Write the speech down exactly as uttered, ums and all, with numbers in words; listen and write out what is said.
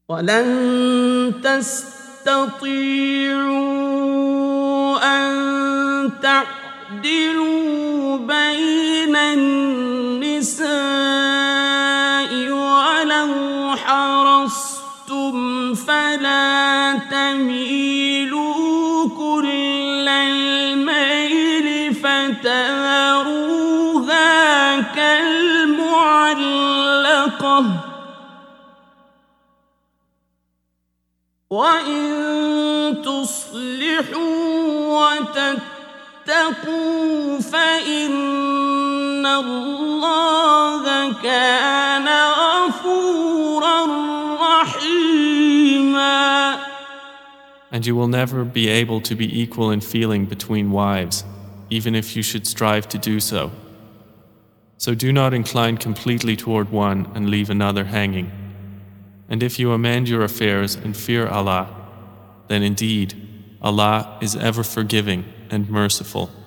ولن تستطيعوا أن تعدلوا بين النساء ولو حرصتم فلا تميلوا كل الميل فتذروها كالمعلقة وإن تصلحوا وتتقوا فإن الله كان غفورا رحيما. And you will never be able to be equal in feeling between wives, even if you should strive to do so. So do not incline completely toward one and leave another hanging. And if you amend your affairs and fear Allah, then indeed Allah is ever forgiving and merciful.